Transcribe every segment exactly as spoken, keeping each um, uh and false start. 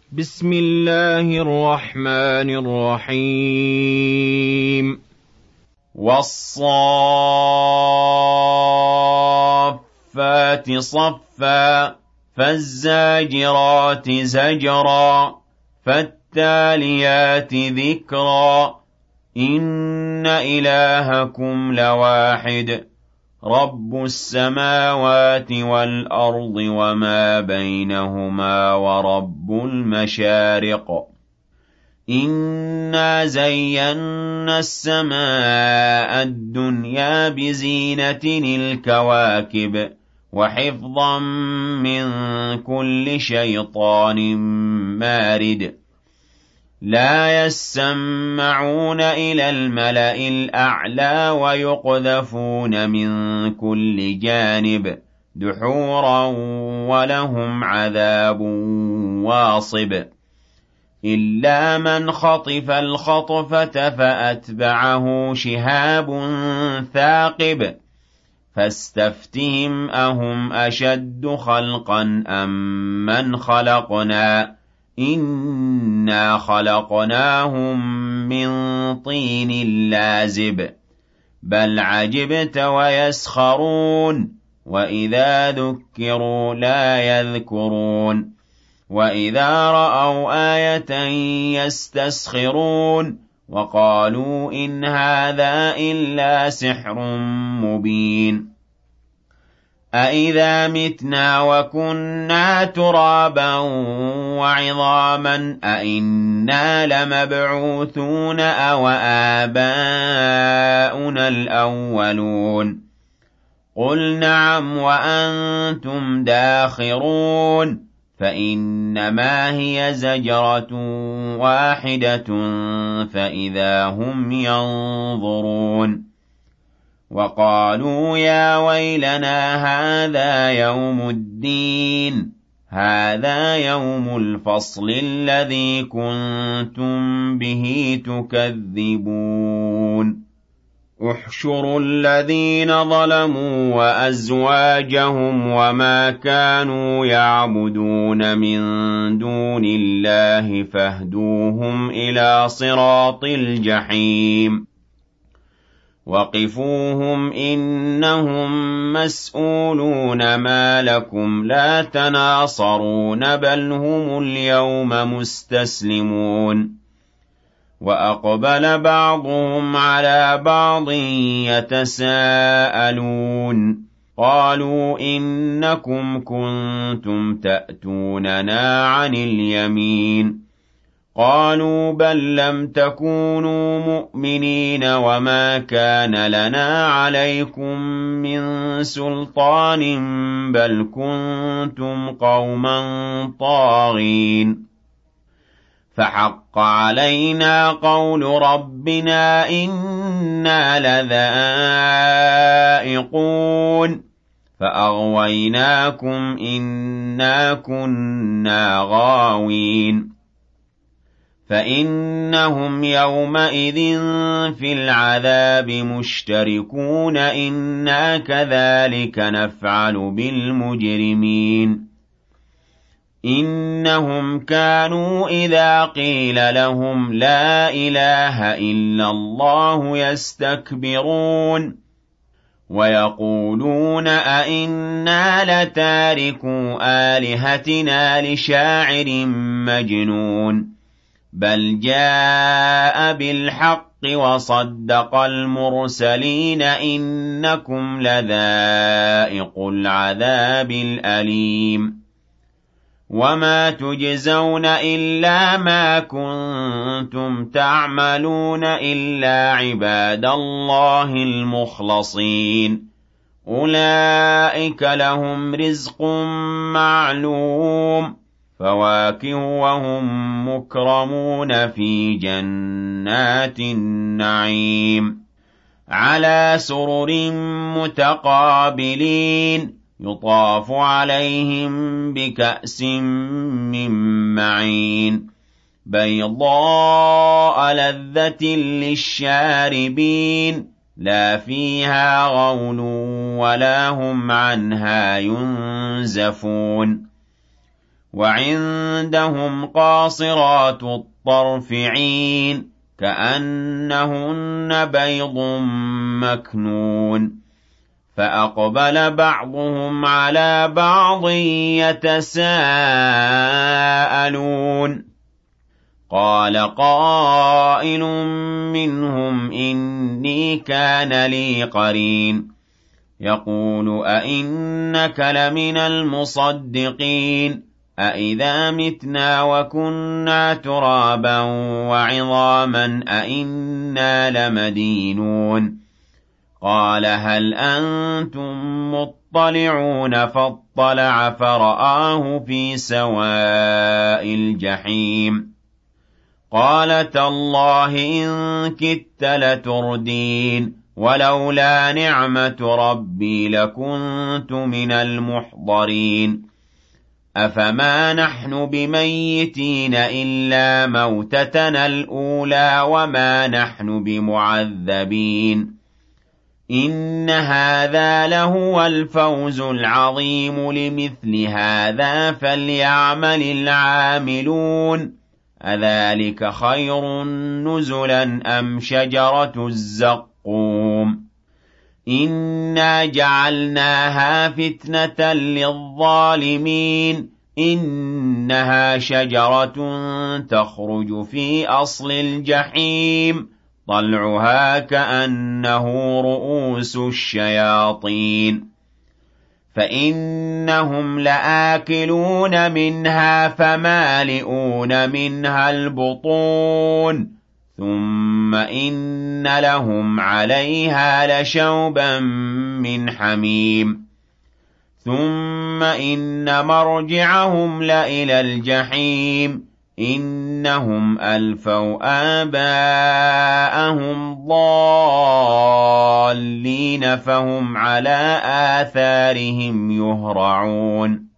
بسم الله الرحمن الرحيم والصافات صفا فالزاجرات زجرا فالتاليات ذكرا إن إلهكم لواحد رب السماوات والأرض وما بينهما ورب المشارق إنا زينا السماء الدنيا بزينة الكواكب وحفظا من كل شيطان مارد لا يسمعون إلى الملأ الأعلى ويقذفون من كل جانب دحورا ولهم عذاب واصب إلا من خطف الخطفة فأتبعه شهاب ثاقب فاستفتهم أهم أشد خلقا أم من خلقنا إنا خلقناهم من طين لازب بل عجبت ويسخرون وإذا ذكروا لا يذكرون وإذا رأوا آية يستسخرون وقالوا إن هذا إلا سحر مبين أإذا متنا وكنا ترابا وعظاما أإنا لمبعوثون أو آباؤنا الأولون قل نعم وأنتم داخرون فإنما هي زجرة واحدة فإذا هم ينظرون وقالوا يا ويلنا هذا يوم الدين هذا يوم الفصل الذي كنتم به تكذبون احشروا الذين ظلموا وأزواجهم وما كانوا يعبدون من دون الله فاهدوهم إلى صراط الجحيم وقفوهم إنهم مسؤولون ما لكم لا تناصرون بل هم اليوم مستسلمون وأقبل بعضهم على بعض يتساءلون قالوا إنكم كنتم تأتوننا عن اليمين قالوا بل لم تكونوا مؤمنين وما كان لنا عليكم من سلطان بل كنتم قوما طاغين فحق علينا قول ربنا إنا لذائقون فأغويناكم إنا كنا غاوين فإنهم يومئذ في العذاب مشتركون إنا كذلك نفعل بالمجرمين إنهم كانوا إذا قيل لهم لا إله إلا الله يستكبرون ويقولون أئنا لتاركو آلهتنا لشاعر مجنون بل جاء بالحق وصدق المرسلين إنكم لذائق العذاب الأليم وما تجزون إلا ما كنتم تعملون إلا عباد الله المخلصين أولئك لهم رزق معلوم فواكه وهم مكرمون في جنات النعيم على سرر متقابلين يطاف عليهم بكأس من معين بيضاء لذة للشاربين لا فيها غول ولا هم عنها ينزفون وعندهم قاصرات الطرف عين كأنهن بيض مكنون فأقبل بعضهم على بعض يتساءلون قال قائل منهم إني كان لي قرين يقول أئنك لمن المصدقين أئذا متنا وكنا ترابا وعظاما أئنا لمدينون قال هل أنتم مطلعون فاطلع فرآه في سواء الجحيم قال تالله إن كدت لتردين ولولا نعمة ربي لكنت من المحضرين أفما نحن بميتين إلا موتتنا الأولى وما نحن بمعذبين إن هذا لهو الفوز العظيم لمثل هذا فليعمل العاملون أذلك خير نزلا أم شجرة الزقوم إنا جعلناها فتنة للظالمين إنها شجرة تخرج في أصل الجحيم طلعها كأنه رؤوس الشياطين فإنهم لآكلون منها فمالئون منها البطون ثم إن لهم عليها لشوبا من حميم ثم إن مرجعهم لإلى الجحيم إنهم ألفوا آباءهم ضالين فهم على آثارهم يهرعون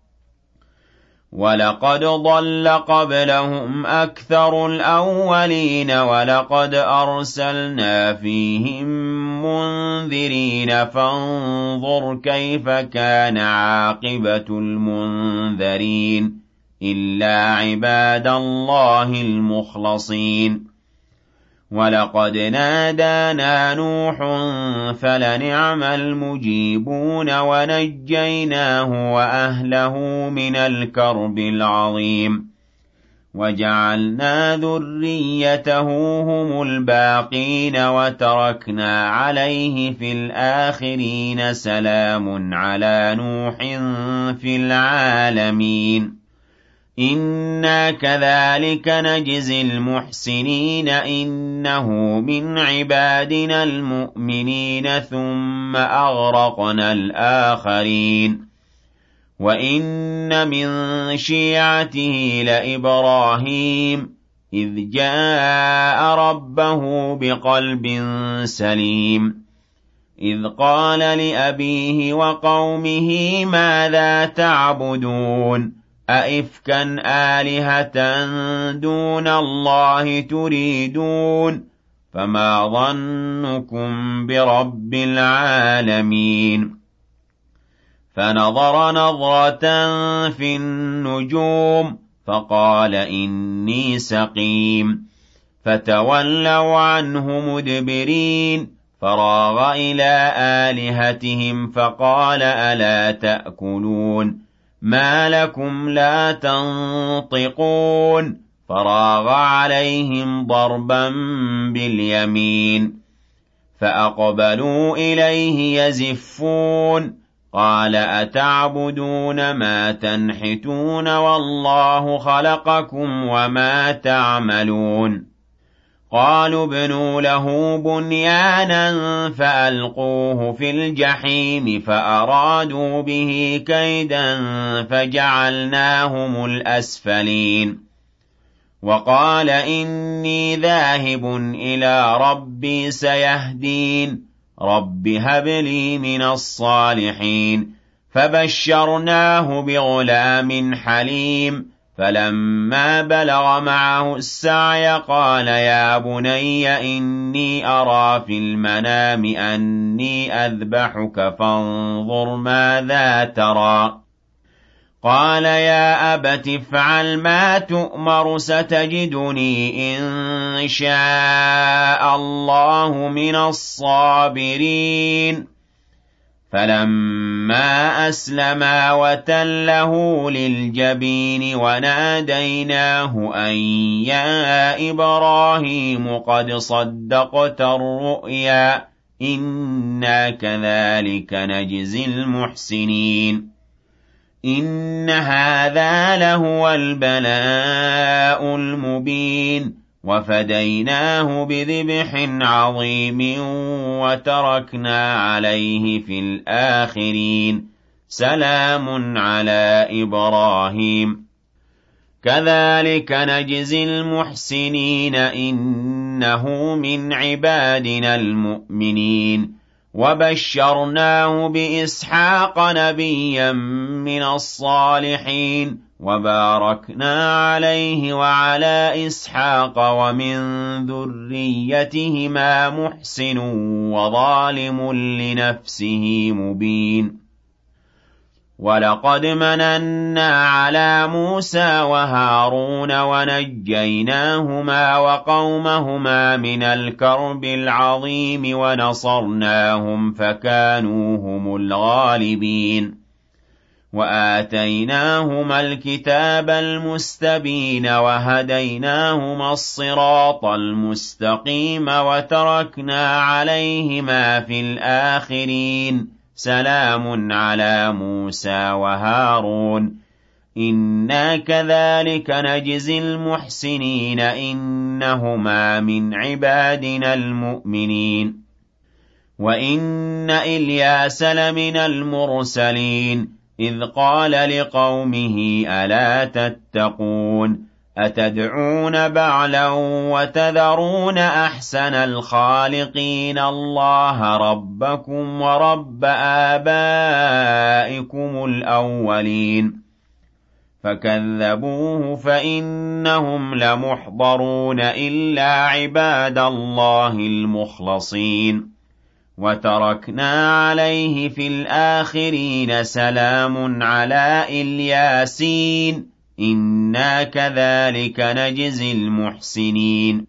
ولقد ضل قبلهم أكثر الأولين ولقد أرسلنا فيهم منذرين فانظر كيف كان عاقبة المنذرين إلا عباد الله المخلصين ولقد نادانا نوح فلنعم المجيبون ونجيناه وأهله من الكرب العظيم وجعلنا ذريته هم الباقين وتركنا عليه في الآخرين سلام على نوح في العالمين إنا كذلك نجزي المحسنين إنه من عبادنا المؤمنين ثم أغرقنا الآخرين وإن من شيعته لإبراهيم إذ جاء ربه بقلب سليم إذ قال لأبيه وقومه ماذا تعبدون أئفكا آلهة دون الله تريدون فما ظنكم برب العالمين فنظر نظرة في النجوم فقال إني سقيم فتولوا عنه مدبرين فراغ إلى آلهتهم فقال ألا تأكلون ما لكم لا تنطقون فراغ عليهم ضربا باليمين فأقبلوا إليه يزفون قال أتعبدون ما تنحتون والله خلقكم وما تعملون قالوا ابنوا له بنيانا فألقوه في الجحيم فأرادوا به كيدا فجعلناهم الأسفلين وقال إني ذاهب إلى ربي سيهدين رب هب لي من الصالحين فبشرناه بغلام حليم فلما بلغ معه السعي قال يا بني إني أرى في المنام أني أذبحك فانظر ماذا ترى قال يا أبت افعل ما تؤمر ستجدني إن شاء الله من الصابرين فلما أسلما وتله للجبين وناديناه أن يا إبراهيم قد صدقت الرؤيا إنا كذلك نجزي المحسنين إن هذا لهو البلاء المبين وفديناه بذبح عظيم وتركنا عليه في الآخرين سلام على إبراهيم كذلك نجزي المحسنين إنه من عبادنا المؤمنين وبشرناه بإسحاق نبيا من الصالحين وباركنا عليه وعلى إسحاق ومن ذريتهما محسن وظالم لنفسه مبين ولقد مننا على موسى وهارون ونجيناهما وقومهما من الكرب العظيم ونصرناهم فكانوا هم الغالبين وآتيناهما الكتاب المستبين وهديناهما الصراط المستقيم وتركنا عليهما في الآخرين سلام على موسى وهارون إنا كذلك نجزي المحسنين إنهما من عبادنا المؤمنين وإن إلياس لمن المرسلين إذ قال لقومه ألا تتقون أتدعون بعلا وتذرون أحسن الخالقين الله ربكم ورب آبائكم الأولين فكذبوه فإنهم لمحضرون إلا عباد الله المخلصين وتركنا عليه في الآخرين سلام على الياسين إنا كذلك نجزي المحسنين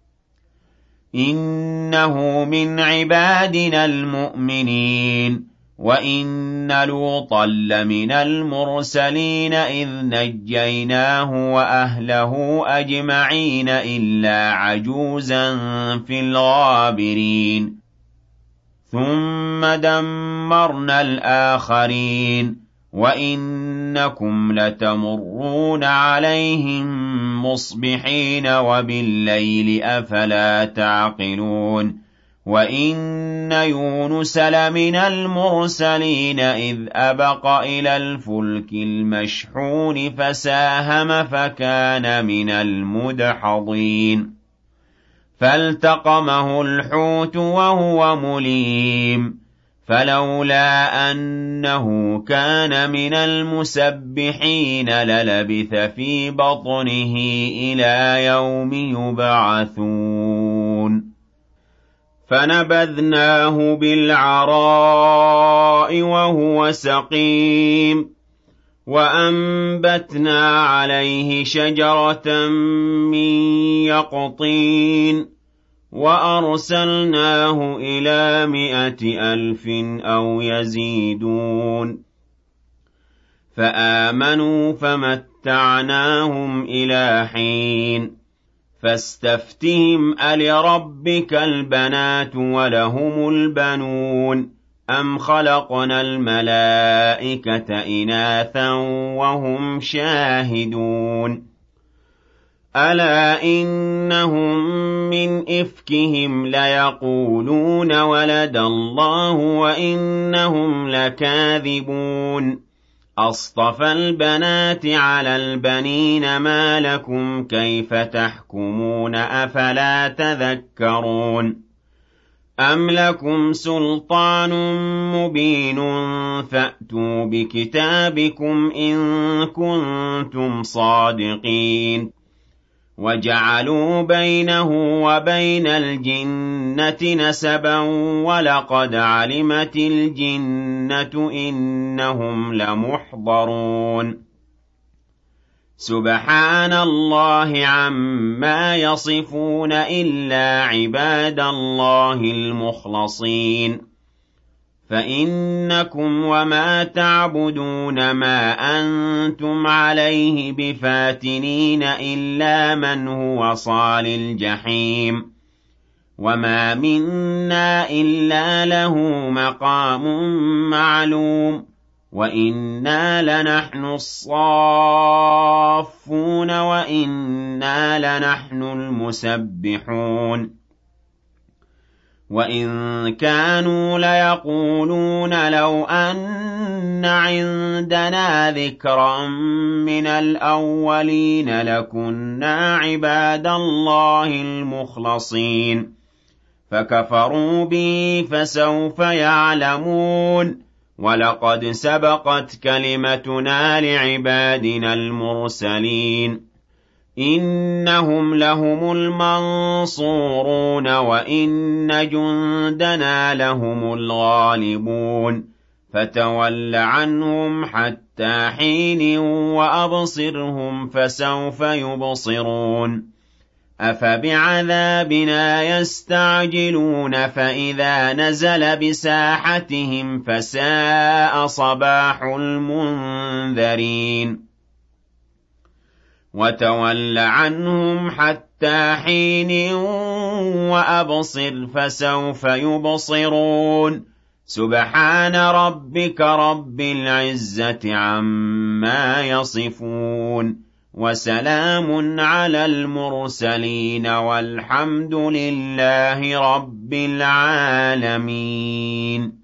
إنه من عبادنا المؤمنين وإن لوطا لمن المرسلين إذ نجيناه وأهله أجمعين إلا عجوزا في الغابرين ثم دمرنا الآخرين وإنكم لتمرون عليهم مصبحين وبالليل أفلا تعقلون وإن يونس لمن المرسلين إذ أبق إلى الفلك المشحون فساهم فكان من المدحضين فالتقمه الحوت وهو مليم فلولا أنه كان من المسبحين للبث في بطنه إلى يوم يبعثون فنبذناه بالعراء وهو سقيم وأنبتنا عليه شجرة من يقطين وأرسلناه إلى مائة ألف أو يزيدون فآمنوا فمتعناهم إلى حين فاستفتهم ألربك البنات ولهم البنون أم خلقنا الملائكة إناثا وهم شاهدون ألا إنهم من إفكهم ليقولون ولد الله وإنهم لكاذبون أصطفى البنات على البنين ما لكم كيف تحكمون أفلا تذكرون أم لكم سلطان مبين فأتوا بكتابكم إن كنتم صادقين وَجَعَلُوا بَيْنَهُ وَبَيْنَ الْجِنَّةِ نَسَبًا وَلَقَدْ عَلِمَتِ الْجِنَّةُ إِنَّهُمْ لَمُحْضَرُونَ سُبْحَانَ اللَّهِ عَمَّا يَصِفُونَ إِلَّا عِبَادَ اللَّهِ الْمُخْلَصِينَ فَإِنَّكُمْ وَمَا تَعْبُدُونَ مَا أَنتُمْ عَلَيْهِ بِفَاتِنِينَ إِلَّا مَنْ هُوَ صَالِ الْجَحِيمِ وَمَا مِنَّا إِلَّا لَهُ مَقَامٌ مَّعْلُومٌ وَإِنَّا لَنَحْنُ الصَّافُّونَ وَإِنَّا لَنَحْنُ الْمُسَبِّحُونَ وَإِن كَانُوا لَيَقُولُونَ لَوْ أَنَّ عِندَنَا ذِكْرًا مِّنَ الْأَوَّلِينَ لَكُنَّا عِبَادَ اللَّهِ الْمُخْلَصِينَ فَكَفَرُوا بِهِ فَسَوْفَ يَعْلَمُونَ وَلَقَدْ سَبَقَتْ كَلِمَتُنَا لِعِبَادِنَا الْمُرْسَلِينَ إِنَّهُمْ لَهُمُ الْمَنصُورُونَ وَإِنَّ جُندَنَا لَهُمُ الْغَالِبُونَ فَتَوَلَّ عَنْهُمْ حَتَّىٰ حِينٍ وَأَبْصِرْهُمْ فَسَوْفَ يُبْصِرُونَ أَفَبِعَذَابِنَا يَسْتَعْجِلُونَ فَإِذَا نَزَلَ بِسَاحَتِهِمْ فَسَاءَ صَبَاحُ الْمُنذَرِينَ وَتَوَلَّ عَنْهُمْ حَتَّىٰ حِينٍ وَأَبْصِرْ فَسَوْفَ يُبْصِرُونَ سُبْحَانَ رَبِّكَ رَبِّ الْعِزَّةِ عَمَّا يَصِفُونَ وَسَلَامٌ عَلَى الْمُرْسَلِينَ وَالْحَمْدُ لِلَّهِ رَبِّ الْعَالَمِينَ